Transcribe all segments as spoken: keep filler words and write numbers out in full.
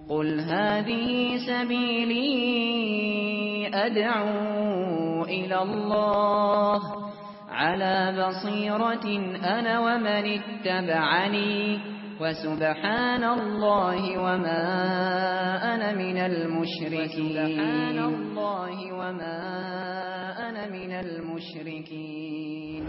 قل هذه سبيلي أدعو إلى الله على بصيرة أنا ومن اتبعني وسبحان الله وما أنا من المشركين سبحان الله وما أنا من المشركين.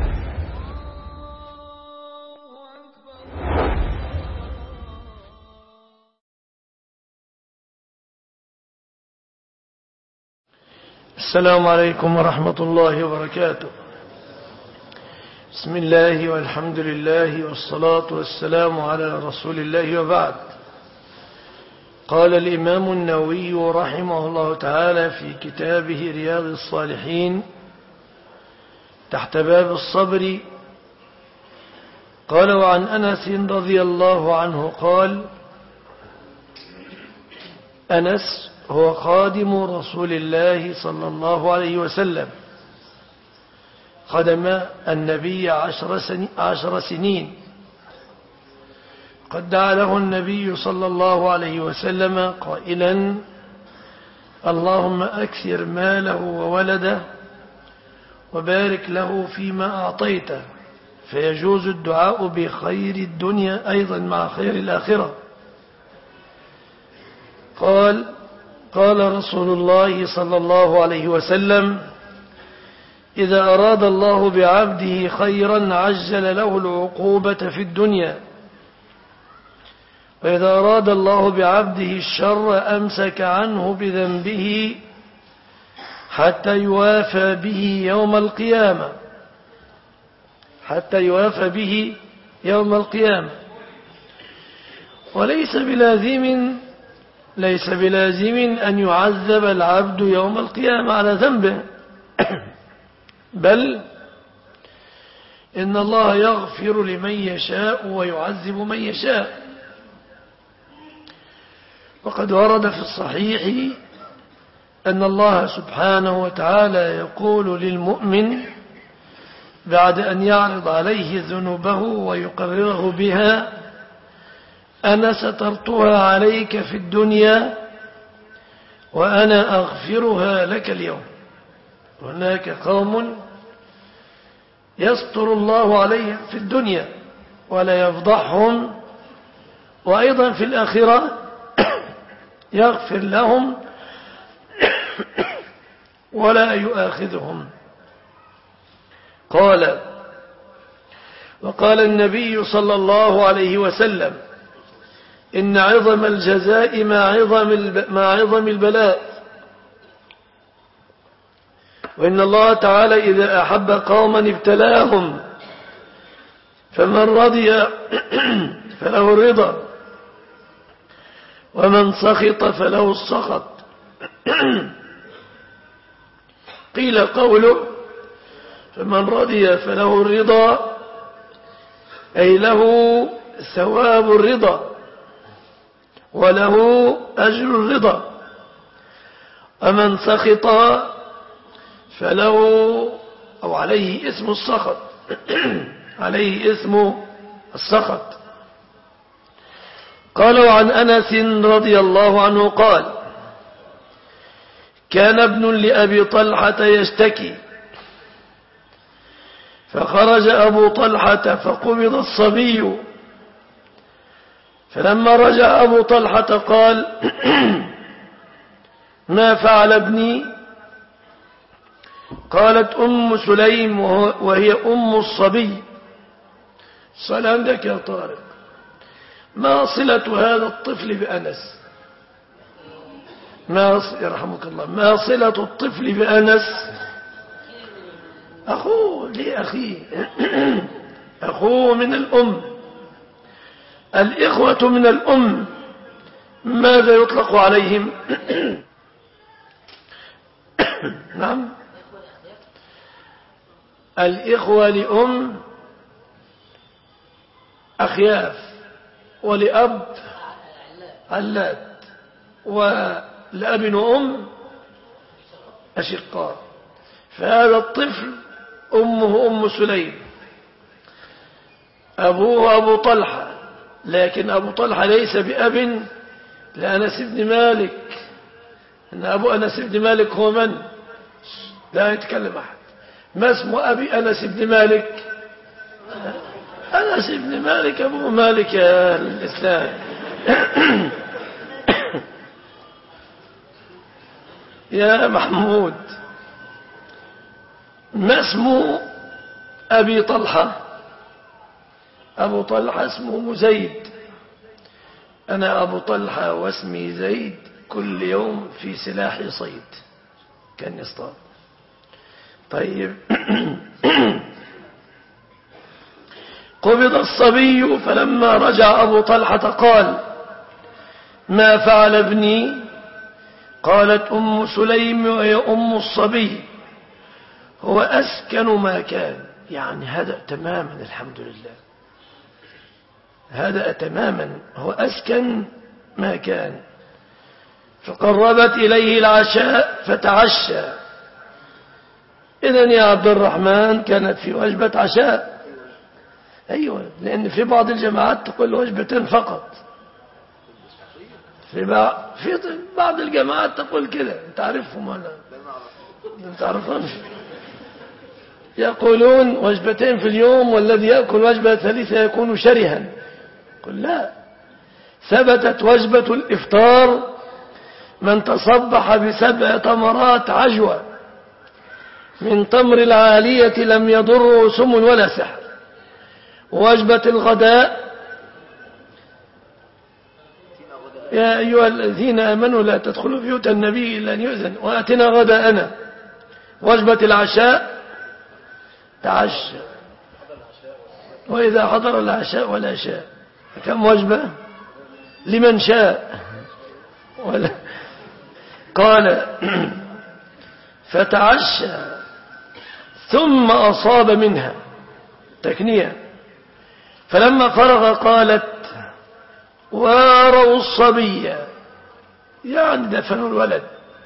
السلام عليكم ورحمة الله وبركاته. بسم الله والحمد لله والصلاة والسلام على رسول الله وبعد. قال الإمام النووي رحمه الله تعالى في كتابه رياض الصالحين تحت باب الصبر، قال: وعن أنس رضي الله عنه قال: أنس هو خادم رسول الله صلى الله عليه وسلم، خدم النبي عشر, سنين عشر سنين. قد دعا له النبي صلى الله عليه وسلم قائلا: اللهم أكثر ماله وولده وبارك له فيما أعطيته، فيجوز الدعاء بخير الدنيا أيضا مع خير الآخرة. قال قال رسول الله صلى الله عليه وسلم: إذا أراد الله بعبده خيرا عجل له العقوبة في الدنيا، وإذا أراد الله بعبده الشر أمسك عنه بذنبه حتى يوافى به يوم القيامة حتى يوافى به يوم القيامة وليس بلازم ليس بلازم أن يعذب العبد يوم القيامة على ذنبه، بل إن الله يغفر لمن يشاء ويعذب من يشاء. وقد ورد في الصحيح أن الله سبحانه وتعالى يقول للمؤمن بعد أن يعرض عليه ذنوبه ويقرره بها: أنا سترتها عليك في الدنيا وأنا أغفرها لك اليوم. هناك قوم يستر الله عليهم في الدنيا ولا يفضحهم، وأيضا في الآخرة يغفر لهم ولا يؤاخذهم. قال وقال النبي صلى الله عليه وسلم: إن عظم الجزاء مع عظم مع عظم البلاء، وإن الله تعالى إذا أحب قوما ابتلاهم، فمن رضي فله الرضا ومن سخط فله السخط. قيل قوله فمن رضي فله الرضا أي له ثواب الرضا وله أجر الرضا، ومن سخط فله أو عليه اسم السخط عليه اسم السخط. قال: وعن أنس رضي الله عنه قال: كان ابن لأبي طلحة يشتكي، فخرج أبو طلحة فقبض الصبي، فلما رجع أبو طلحة قال: ما فعل ابني؟ قالت أم سليم وهي أم الصبي: صل عندك يا طارق، ما صلة هذا الطفل بأنس؟ ما يرحمك الله ما صلة الطفل بأنس؟ أخوه لأخيه أخوه من الأم، الإخوة من الأم ماذا يطلق عليهم؟ نعم، الإخوة لأم أخياف، ولأب علات، ولأب وأم أشقاء. فهذا الطفل أمه أم سليم، أبوه أبو طلحة، لكن أبو طلحة ليس بأب لأنس بن مالك أن أبو أنس بن مالك هو من؟ لا يتكلم أحد. ما اسم أبي أنس بن مالك؟ أنس بن مالك أبو مالك يا أهل الإسلام. يا محمود، ما اسم أبي طلحة؟ أبو طلحة اسمه زيد. أنا أبو طلحة واسمي زيد، كل يوم في سلاحي صيد، كان يصطاد. طيب. قبض الصبي فلما رجع أبو طلحة قال: ما فعل ابني؟ قالت أم سليم وهي أم الصبي: هو أسكن ما كان. يعني هدأ تماما، الحمد لله، هدأ تماما، هو أسكن ما كان. فقربت إليه العشاء فتعشى. إذن يا عبد الرحمن كانت في وجبة عشاء. أيوة، لأن في بعض الجماعات تقول وجبتين فقط، في بعض, في بعض الجماعات تقول كده. انت عارفهم ولا انت عارفهم؟ يقولون وجبتين في اليوم، والذي يأكل وجبة ثالثة يكون شرها. قل لا، ثبتت وجبة الإفطار من تصبح بسبع تمرات عجوة من تمر العالية لم يضره سم ولا سحر. وجبة الغداء: يا أيها الذين آمنوا لا تدخلوا بيوت النبي إلا أن يؤذن وآتنا غداءنا. وجبة العشاء: تعشى. وإذا حضر العشاء ولا شاء. كم وجبة؟ لمن شاء ولا. قال: فتعشى ثم أصاب منها تكنية. فلما فرغ قالت: واروا الصبي، يعني دفنوا الولد.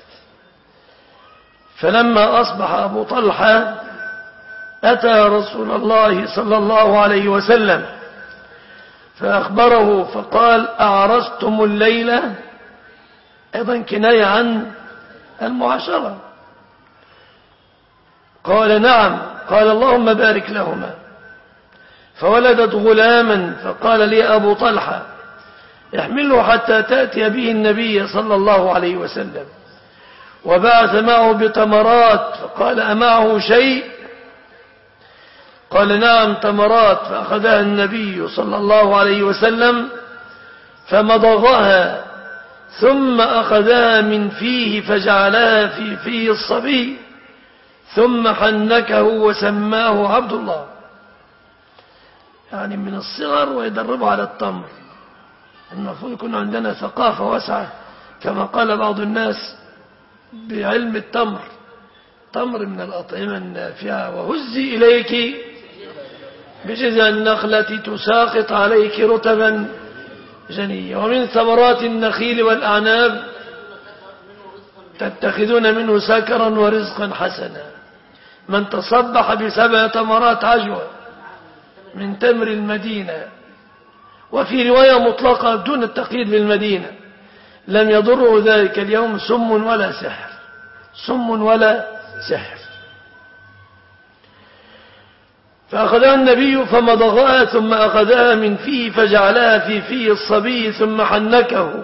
فلما أصبح أبو طلحة أتى رسول الله صلى الله عليه وسلم فأخبره فقال: أعرستم الليلة؟ أيضا كناية عن المعاشرة. قال: نعم. قال: اللهم بارك لهما. فولدت غلاما، فقال لي أبو طلحة: احمله حتى تأتي به النبي صلى الله عليه وسلم. وبعث معه بتمرات، فقال: أمعه شيء؟ قال: نعم، تمرات. فأخذها النبي صلى الله عليه وسلم فمضغها، ثم أخذها من فيه فجعلها في فيه الصبي، ثم حنكه وسماه عبد الله. يعني من الصغر ويدربه على التمر. المفروض يكون عندنا ثقافة واسعة كما قال بعض الناس بعلم التمر. تمر من الأطعمة النافعة. وهزي إليك بجذع النخلة تساقط عليك رطبا جنيا، ومن ثمرات النخيل والأعناب تتخذون منه سكرا ورزقا حسنا. من تصبح بسبع تمرات عجوة من تمر المدينة، وفي رواية مطلقة دون التقييد بالمدينة، لم يضره ذلك اليوم سم ولا سحر. سم ولا سحر. فأخذها النبي فمضغها، ثم أخذها من فيه فجعلها في فيه الصبي، ثم حنكه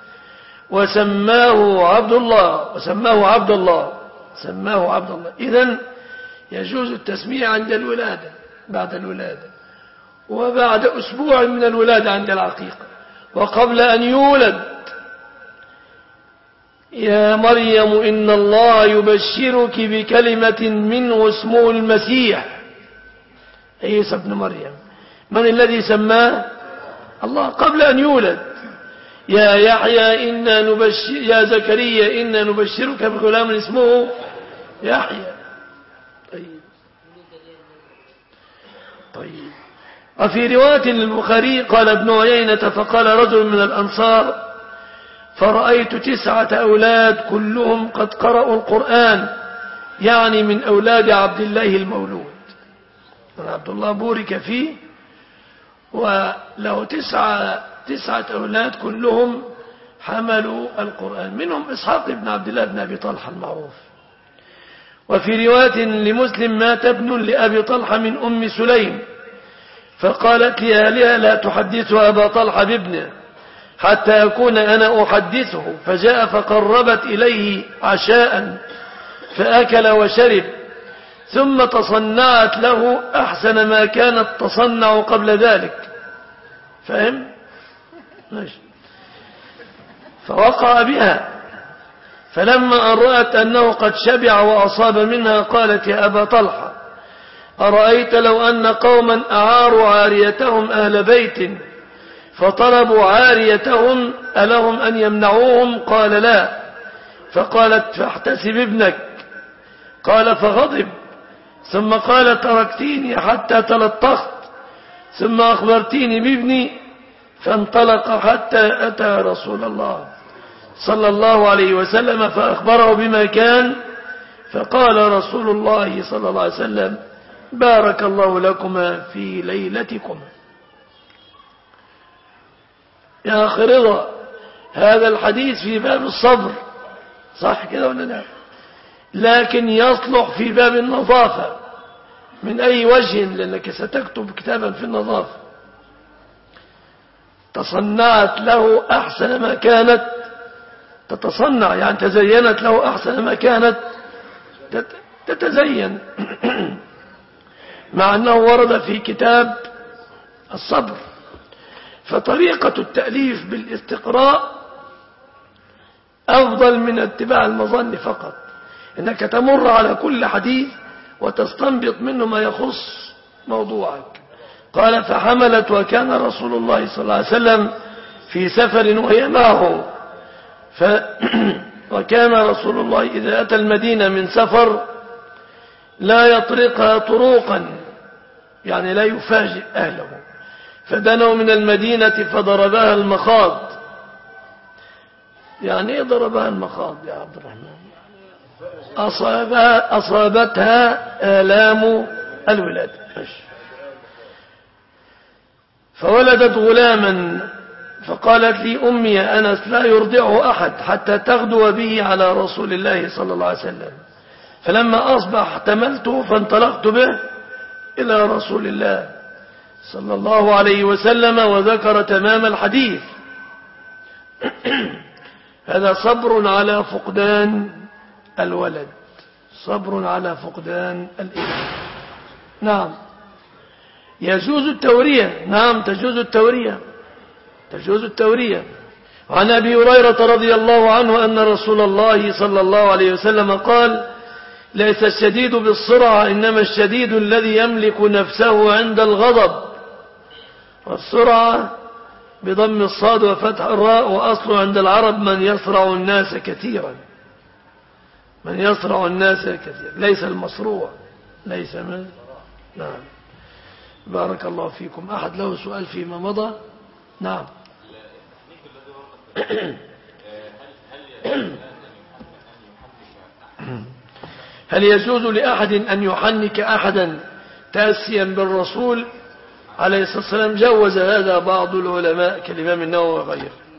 وسماه عبد الله. وسماه عبد الله سماه عبد الله. إذن يجوز التسمية عند الولادة، بعد الولادة، وبعد أسبوع من الولادة عند العقيقة، وقبل أن يولد. يا مريم إن الله يبشرك بكلمة منه اسمه المسيح عيسى ابن مريم. من الذي سماه؟ الله، قبل أن يولد. يا يحيى إنا نبشر يا زكريا إنا نبشرك بغلام اسمه يحيى. طيب طيب وفي رواية للبخاري قال ابن عيينة: فقال رجل من الأنصار: فرأيت تسعة أولاد كلهم قد قرأوا القرآن، يعني من أولاد عبد الله المولود. عبد الله بورك فيه، وله تسعة, تسعة أولاد كلهم حملوا القرآن، منهم إسحاق بن عبد الله بن أبي طلحة المعروف. وفي رواية لمسلم مات ابن لأبي طلحة من أم سليم فقالت لأهلها لا تحدث أبا طلحة بابنه حتى أكون أنا أحدثه، فجاء فقربت إليه عشاء فأكل وشرب، ثم تصنعت له أحسن ما كانت تصنع قبل ذلك. فهم؟ ماشي. فوقع بها، فلما أن رأت أنه قد شبع وأصاب منها قالت يا أبا طلحة أرأيت لو أن قوما أعاروا عاريتهم أهل بيت فطلبوا عاريتهم ألهم أن يمنعوهم؟ قال لا. فقالت فاحتسب ابنك. قال فغضب، ثم قال تركتيني حتى تلطخت ثم أخبرتيني بابني، فانطلق حتى أتى رسول الله صلى الله عليه وسلم فأخبره بما كان، فقال رسول الله صلى الله عليه وسلم بارك الله لكما في ليلتكم. يا أخي رضا، هذا الحديث في باب الصبر صح كده ولا لا؟ لكن يصلح في باب النظافة من أي وجه؟ لأنك ستكتب كتابا في النظافة. تصنعت له أحسن ما كانت تتصنع، يعني تزينت له أحسن ما كانت تتزين مع أنه ورد في كتاب الصبر. فطريقة التأليف بالاستقراء أفضل من اتباع المظن فقط، إنك تمر على كل حديث وتستنبط منه ما يخص موضوعك. قال فحملت وكان رسول الله صلى الله عليه وسلم في سفر وهي معه، ف وكان رسول الله إذا أتى المدينة من سفر لا يطرقها طروقا، يعني لا يفاجئ أهله، فدنوا من المدينة فضربها المخاض. يعني ايه ضربها المخاض يا عبد الرحمن؟ أصابها أصابتها آلام الولادة. فولدت غلاما، فقالت لي أمي يا أنس لا يرضعه أحد حتى تغدو به على رسول الله صلى الله عليه وسلم. فلما أصبح احتملته فانطلقت به إلى رسول الله صلى الله عليه وسلم وذكر تمام الحديث. هذا صبر على فقدان الولد، صبر على فقدان الابن. نعم يجوز التورية، نعم تجوز التورية، تجوز التورية. عن أبي هريرة رضي الله عنه أن رسول الله صلى الله عليه وسلم قال ليس الشديد بالسرعة إنما الشديد الذي يملك نفسه عند الغضب. والسرعة بضم الصاد وفتح الراء، وأصله عند العرب من يسرع الناس كثيرا، من يسرع الناس كثيرا، ليس المسروع، ليس من. نعم بارك الله فيكم. أحد له سؤال فيما مضى؟ نعم. هل يجوز لأحد أن يحنك أحدا تأسيا بالرسول عليه الصلاة والسلام؟ جوز هذا بعض العلماء كالإمام النووي وغيره.